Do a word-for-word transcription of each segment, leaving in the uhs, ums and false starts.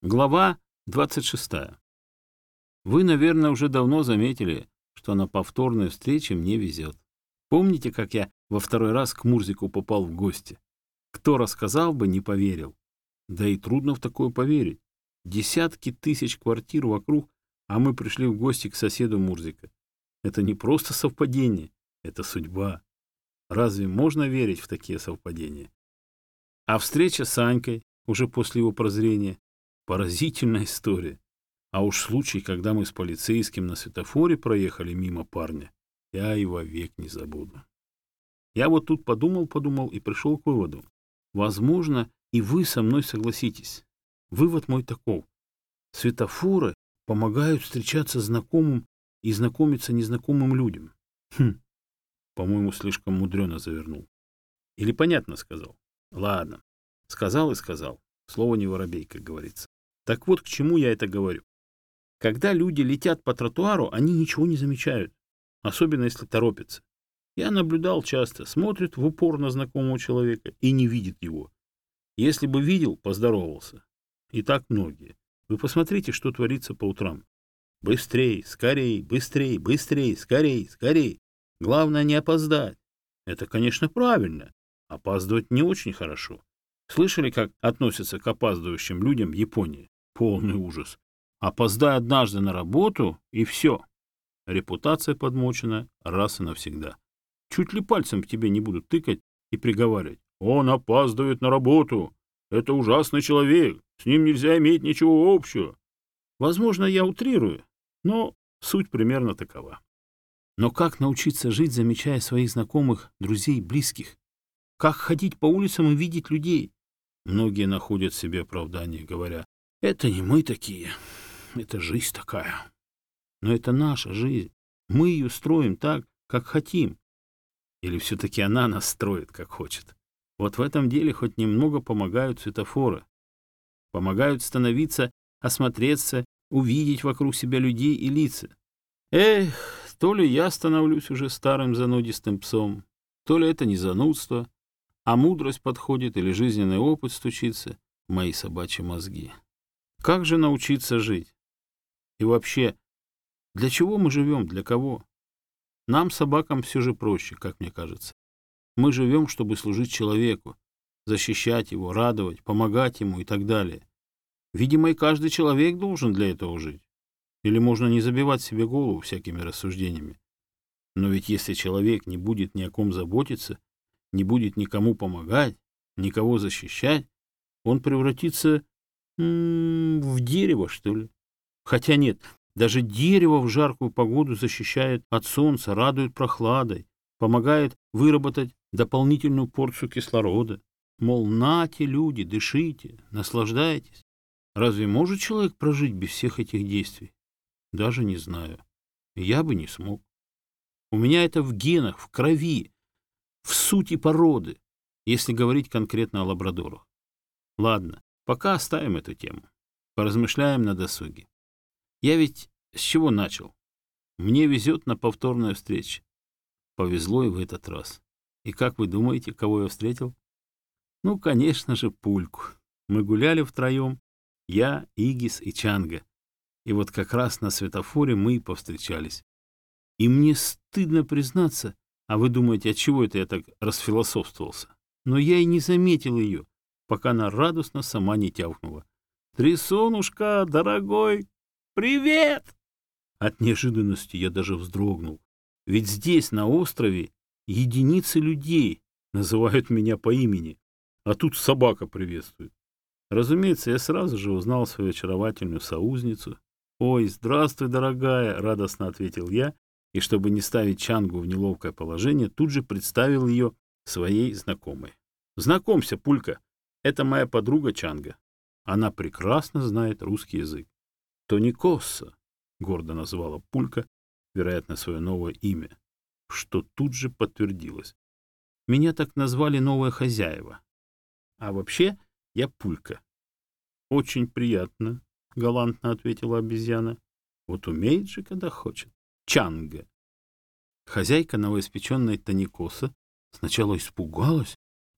Глава двадцать шестая. Вы, наверное, уже давно заметили, что на повторной встрече мне везет. Помните, как я во второй раз к Мурзику попал в гости? Кто рассказал бы, не поверил. Да и трудно в такое поверить. Десятки тысяч квартир вокруг, а мы пришли в гости к соседу Мурзика. Это не просто совпадение, это судьба. Разве можно верить в такие совпадения? А встреча с Анькой, уже после его прозрения, поразительная история. А уж случай, когда мы с полицейским на светофоре проехали мимо парня, я и вовек не забуду. Я вот тут подумал-подумал и пришел к выводу. Возможно, и вы со мной согласитесь. Вывод мой таков. Светофоры помогают встречаться знакомым и знакомиться незнакомым людям. Хм, по-моему, слишком мудрено завернул. Или понятно сказал? Ладно, сказал и сказал. Слово не воробей, как говорится. Так вот, к чему я это говорю. Когда люди летят по тротуару, они ничего не замечают, особенно если торопятся. Я наблюдал часто, смотрит в упор на знакомого человека и не видит его. Если бы видел, поздоровался. И так многие. Вы посмотрите, что творится по утрам. Быстрей, скорей, быстрей, быстрей, скорей, скорей. Главное не опоздать. Это, конечно, правильно. Опаздывать не очень хорошо. Слышали, как относятся к опаздывающим людям в Японии? Полный ужас. Опоздай однажды на работу, и все. Репутация подмочена раз и навсегда. Чуть ли пальцем к тебе не будут тыкать и приговаривать. Он опаздывает на работу. Это ужасный человек. С ним нельзя иметь ничего общего. Возможно, я утрирую, но суть примерно такова. Но как научиться жить, замечая своих знакомых, друзей, близких? Как ходить по улицам и видеть людей? Многие находят себе оправдание, говоря, это не мы такие, это жизнь такая. Но это наша жизнь. Мы ее строим так, как хотим. Или все-таки она нас строит, как хочет. Вот в этом деле хоть немного помогают светофоры. Помогают становиться, осмотреться, увидеть вокруг себя людей и лица. Эх, то ли я становлюсь уже старым занудистым псом, то ли это не занудство, а мудрость подходит или жизненный опыт стучится в мои собачьи мозги. Как же научиться жить? И вообще, для чего мы живем, для кого? Нам, собакам, все же проще, как мне кажется. Мы живем, чтобы служить человеку, защищать его, радовать, помогать ему и так далее. Видимо, и каждый человек должен для этого жить. Или можно не забивать себе голову всякими рассуждениями. Но ведь если человек не будет ни о ком заботиться, не будет никому помогать, никого защищать, он превратится м-м, в дерево, что ли. Хотя нет, даже дерево в жаркую погоду защищает от солнца, радует прохладой, помогает выработать дополнительную порцию кислорода. Мол, нате, люди, дышите, наслаждайтесь. Разве может человек прожить без всех этих действий? Даже не знаю. Я бы не смог. У меня это в генах, в крови, в сути породы, если говорить конкретно о лабрадорах. Ладно, пока оставим эту тему. Поразмышляем на досуге. Я ведь с чего начал? Мне везет на повторную встречу. Повезло и в этот раз. И как вы думаете, кого я встретил? Ну, конечно же, Пульку. Мы гуляли втроем, я, Игис и Чанга. И вот как раз на светофоре мы и повстречались. И мне стыдно признаться, а вы думаете, от чего это я так расфилософствовался? Но я и не заметил ее, пока она радостно сама не тявкнула. «Трясунушка, дорогой, привет!» От неожиданности я даже вздрогнул. Ведь здесь, на острове, единицы людей называют меня по имени, а тут собака приветствует. Разумеется, я сразу же узнал свою очаровательную соузницу. «Ой, здравствуй, дорогая!» — радостно ответил я, и, чтобы не ставить Чангу в неловкое положение, тут же представил ее своей знакомой. «Знакомься, Пулька, это моя подруга Чанга. Она прекрасно знает русский язык». «Тоникосса», — гордо назвала Пулька, вероятно, свое новое имя, что тут же подтвердилось. Меня так назвали новые хозяева. А вообще я Пулька. «Очень приятно», — галантно ответила обезьяна. «Вот умеет же, когда хочет. Чанга». Хозяйка новоиспеченной Тоникоса сначала испугалась,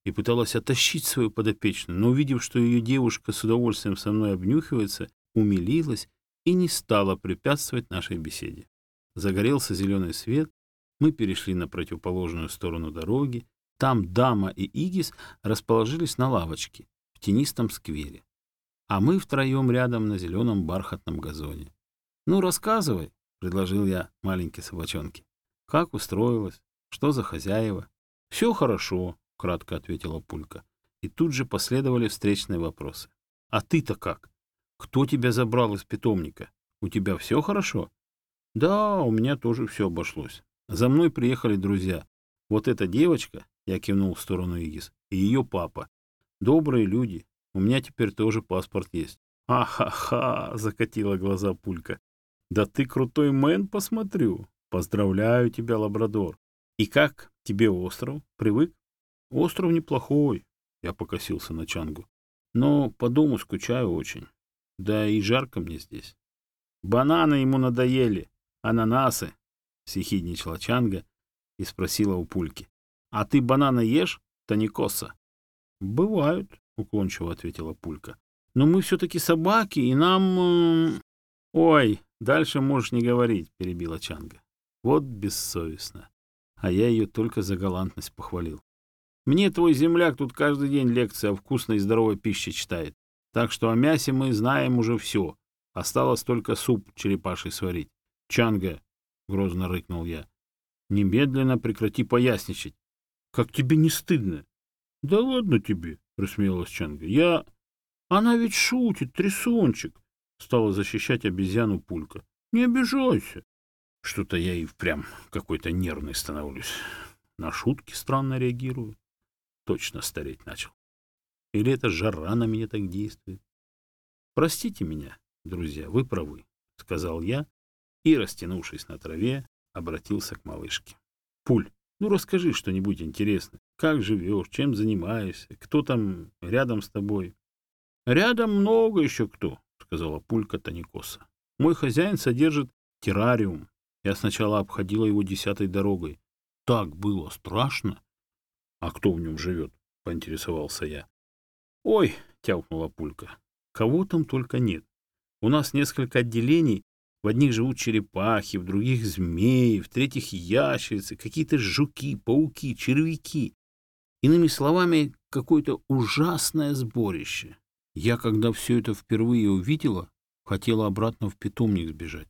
и пыталась оттащить свою подопечную, но, увидев, что ее девушка с удовольствием со мной обнюхивается, умилилась и не стала препятствовать нашей беседе. Загорелся зеленый свет, мы перешли на противоположную сторону дороги. Там дама и Игис расположились на лавочке в тенистом сквере, а мы втроем рядом на зеленом бархатном газоне. «Ну, рассказывай», — предложил я маленькой собачонке. «Как устроилась? Что за хозяева?» «Все хорошо», — кратко ответила Пулька. И тут же последовали встречные вопросы. «А ты-то как? Кто тебя забрал из питомника? У тебя все хорошо?» «Да, у меня тоже все обошлось. За мной приехали друзья. Вот эта девочка, — я кивнул в сторону Игис, — и ее папа. Добрые люди. У меня теперь тоже паспорт есть». «Ха-ха-ха!» — закатила глаза Пулька. «Да ты крутой мэн, посмотрю. Поздравляю тебя, лабрадор. И как тебе остров? Привык?» «Остров неплохой», — я покосился на Чангу. «Но по дому скучаю очень. Да и жарко мне здесь». «Бананы ему надоели, ананасы», — съехидничала Чанга и спросила у Пульки. «А ты бананы ешь, Таникоса?» «Бывают», — уклончиво ответила Пулька. «Но мы все-таки собаки, и нам...» «Ой, дальше можешь не говорить», — перебила Чанга. «Вот бессовестно. А я ее только за галантность похвалил. Мне твой земляк тут каждый день лекции о вкусной и здоровой пище читает. Так что о мясе мы знаем уже все. Осталось только суп черепаший сварить». «Чанга», — грозно рыкнул я, — «немедленно прекрати поясничать. Как тебе не стыдно?» «Да ладно тебе», — рассмеялась Чанга. «Я... Она ведь шутит, трясунчик», — стала защищать обезьяну Пулька. «Не обижайся». Что-то я и впрямь какой-то нервный становлюсь. На шутки странно реагирую. Точно стареть начал. Или это жара на меня так действует? «Простите меня, друзья, вы правы», — сказал я и, растянувшись на траве, обратился к малышке. «Пуль, ну расскажи что-нибудь интересное. Как живешь, чем занимаешься, кто там рядом с тобой?» «Рядом много еще кто», — сказала Пулька Таникоса. «Мой хозяин содержит террариум. Я сначала обходила его десятой дорогой. Так было страшно». «А кто в нем живет?» — поинтересовался я. «Ой», — тявкнула Пулька, — «кого там только нет. У нас несколько отделений. В одних живут черепахи, в других змеи, в третьих ящерицы, какие-то жуки, пауки, червяки. Иными словами, какое-то ужасное сборище. Я, когда все это впервые увидела, хотела обратно в питомник сбежать.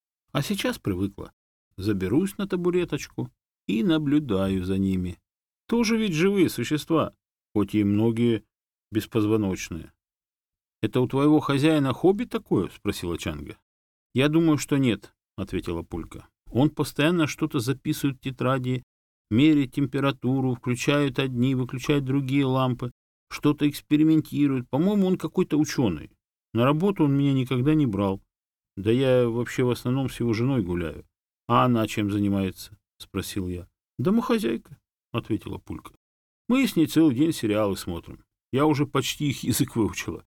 А сейчас привыкла. Заберусь на табуреточку и наблюдаю за ними. Тоже ведь живые существа, хоть и многие беспозвоночные». «Это у твоего хозяина хобби такое?» — спросила Чанга. «Я думаю, что нет», — ответила Пулька. «Он постоянно что-то записывает в тетради, меряет температуру, включает одни, выключает другие лампы, что-то экспериментирует. По-моему, он какой-то ученый. На работу он меня никогда не брал. Да я вообще в основном с его женой гуляю. А она чем занимается?» — спросил я. «Домохозяйка», — ответила Пулька. «Мы с ней целый день сериалы смотрим. Я уже почти их язык выучила».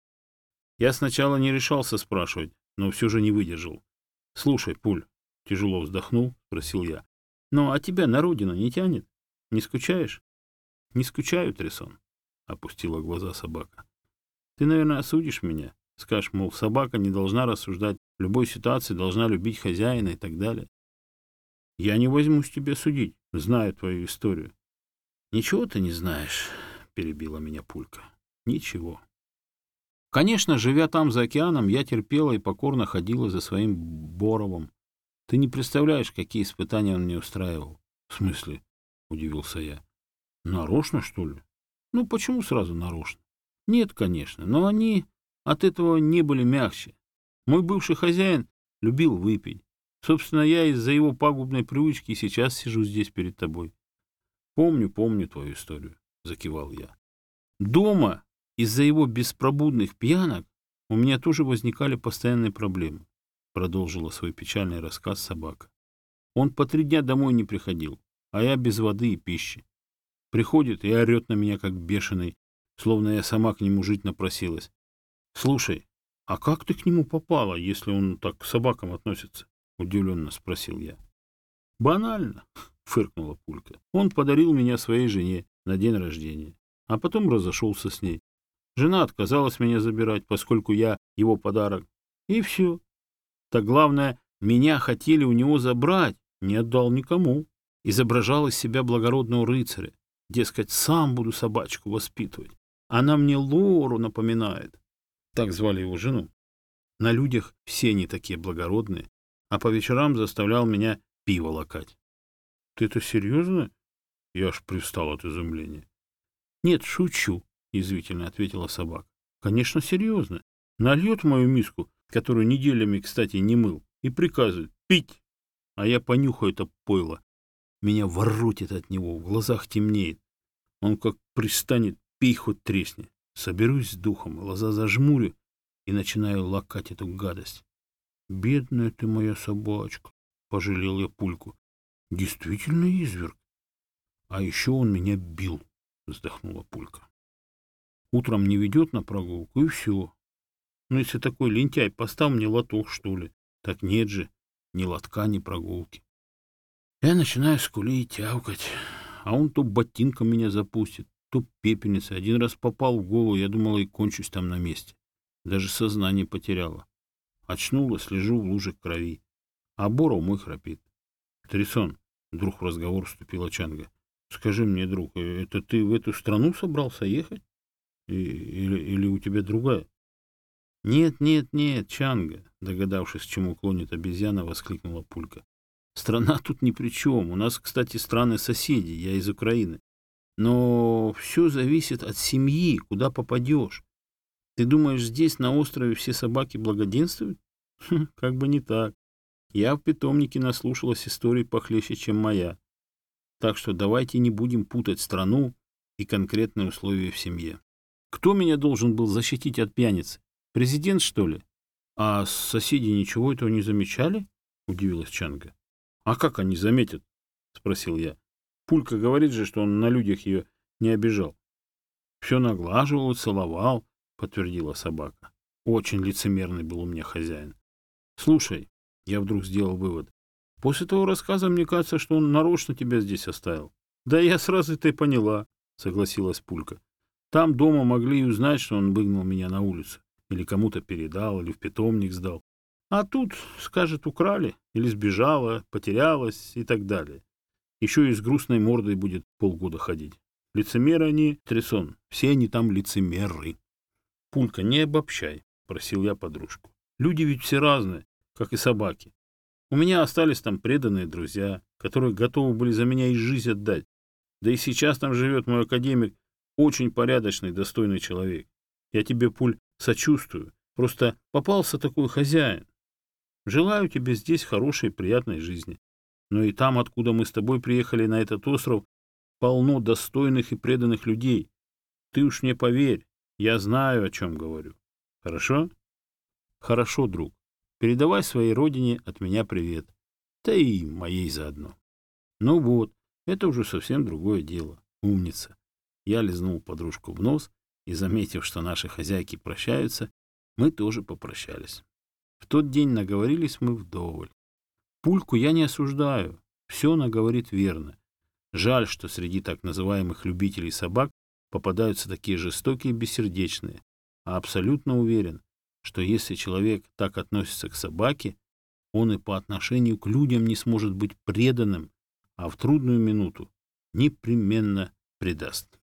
Я сначала не решался спрашивать, но все же не выдержал. «Слушай, Пуль», — тяжело вздохнул, спросил я, — «ну а тебя на родину не тянет? Не скучаешь?» «Не скучаю, Трясон», — опустила глаза собака. «Ты, наверное, осудишь меня, скажешь, мол, собака не должна рассуждать, в любой ситуации должна любить хозяина и так далее. Я не возьмусь тебя судить, знаю твою историю». «Ничего ты не знаешь», — перебила меня Пулька. «Ничего». Конечно, живя там за океаном, я терпела и покорно ходила за своим Боровым. Ты не представляешь, какие испытания он мне устраивал. — В смысле? — удивился я. — Нарочно, что ли? — Ну, почему сразу нарочно? — Нет, конечно, но они от этого не были мягче. Мой бывший хозяин любил выпить. Собственно, я из-за его пагубной привычки сейчас сижу здесь перед тобой. — Помню, помню твою историю, — закивал я. Дома из-за его беспробудных пьянок у меня тоже возникали постоянные проблемы, — продолжила свой печальный рассказ собака. Он по три дня домой не приходил, а я без воды и пищи. Приходит и орет на меня, как бешеный, словно я сама к нему жить напросилась. — Слушай, а как ты к нему попала, если он так к собакам относится? — удивленно спросил я. — Банально, — фыркнула Пулька. Он подарил меня своей жене на день рождения. а потом разошелся с ней. Жена отказалась меня забирать, поскольку я его подарок. И все. Так главное, меня хотели у него забрать, не отдал никому. Изображал из себя благородного рыцаря. Дескать, сам буду собачку воспитывать. Она мне Лору напоминает. Так звали его жену. На людях все они такие благородные, а по вечерам заставлял меня пиво лакать. — Ты это серьезно? Я аж привстал от изумления. — Нет, шучу, — язвительно ответила собака. — Конечно, серьезно. Нальет в мою миску, которую неделями, кстати, не мыл, и приказывает пить. А я понюхаю это пойло. Меня воротит от него, в глазах темнеет. Он как пристанет, пей хоть тресни. Соберусь с духом, глаза зажмурю и начинаю лакать эту гадость. — Бедная ты моя собачка, — пожалел я Пульку. — Действительно изверг. — А еще он меня бил, — вздохнула Пулька. Утром не ведет на прогулку, и все. Ну, если такой лентяй, поставь мне лоток, что ли. Так нет же, ни лотка, ни прогулки. Я начинаю скулить, тявкать, а он то ботинком меня запустит, то пепельницей. Один раз попал в голову, я думала, и кончусь там на месте. Даже сознание потеряла. Очнулась, лежу в луже крови. А Боров мой храпит. — Трисон, — вдруг в разговор вступила Чанга, — скажи мне, друг, это ты в эту страну собрался ехать? И, или, или у тебя другая? — Нет, нет, нет, Чанга, — догадавшись, к чему клонит обезьяна, воскликнула Пулька. — Страна тут ни при чем. У нас, кстати, страны-соседи, я из Украины. Но все зависит от семьи, куда попадешь. Ты думаешь, здесь, на острове, все собаки благоденствуют? Хм, как бы не так. Я в питомнике наслушалась историй похлеще, чем моя. Так что давайте не будем путать страну и конкретные условия в семье. Кто меня должен был защитить от пьяницы? Президент, что ли? А соседи ничего этого не замечали? Удивилась Чанга. А как они заметят? Спросил я. Пулька говорит же, что он на людях ее не обижал. Все наглаживал и целовал, подтвердила собака. Очень лицемерный был у меня хозяин. Слушай, я вдруг сделал вывод. После того рассказа мне кажется, что он нарочно тебя здесь оставил. Да я сразу это и поняла, согласилась Пулька. Там дома могли и узнать, что он выгнал меня на улицу. Или кому-то передал, или в питомник сдал. А тут, скажет, украли, или сбежала, потерялась и так далее. Еще и с грустной мордой будет полгода ходить. Лицемеры они, Трисон, все они там лицемеры. Пулька, не обобщай, просил я подружку. Люди ведь все разные, как и собаки. У меня остались там преданные друзья, которые готовы были за меня и жизнь отдать. Да и сейчас там живет мой академик, очень порядочный, достойный человек. Я тебе, Пуль, сочувствую. Просто попался такой хозяин. Желаю тебе здесь хорошей, приятной жизни. Но и там, откуда мы с тобой приехали на этот остров, полно достойных и преданных людей. Ты уж мне поверь, я знаю, о чем говорю. Хорошо? Хорошо, друг. Передавай своей родине от меня привет. Да и моей заодно. Ну вот, это уже совсем другое дело. Умница. Я лизнул подружку в нос и, заметив, что наши хозяйки прощаются, мы тоже попрощались. В тот день наговорились мы вдоволь. Пульку я не осуждаю. Все она говорит верно. Жаль, что среди так называемых любителей собак попадаются такие жестокие и бессердечные. А абсолютно уверен, что если человек так относится к собаке, он и по отношению к людям не сможет быть преданным, а в трудную минуту непременно предаст.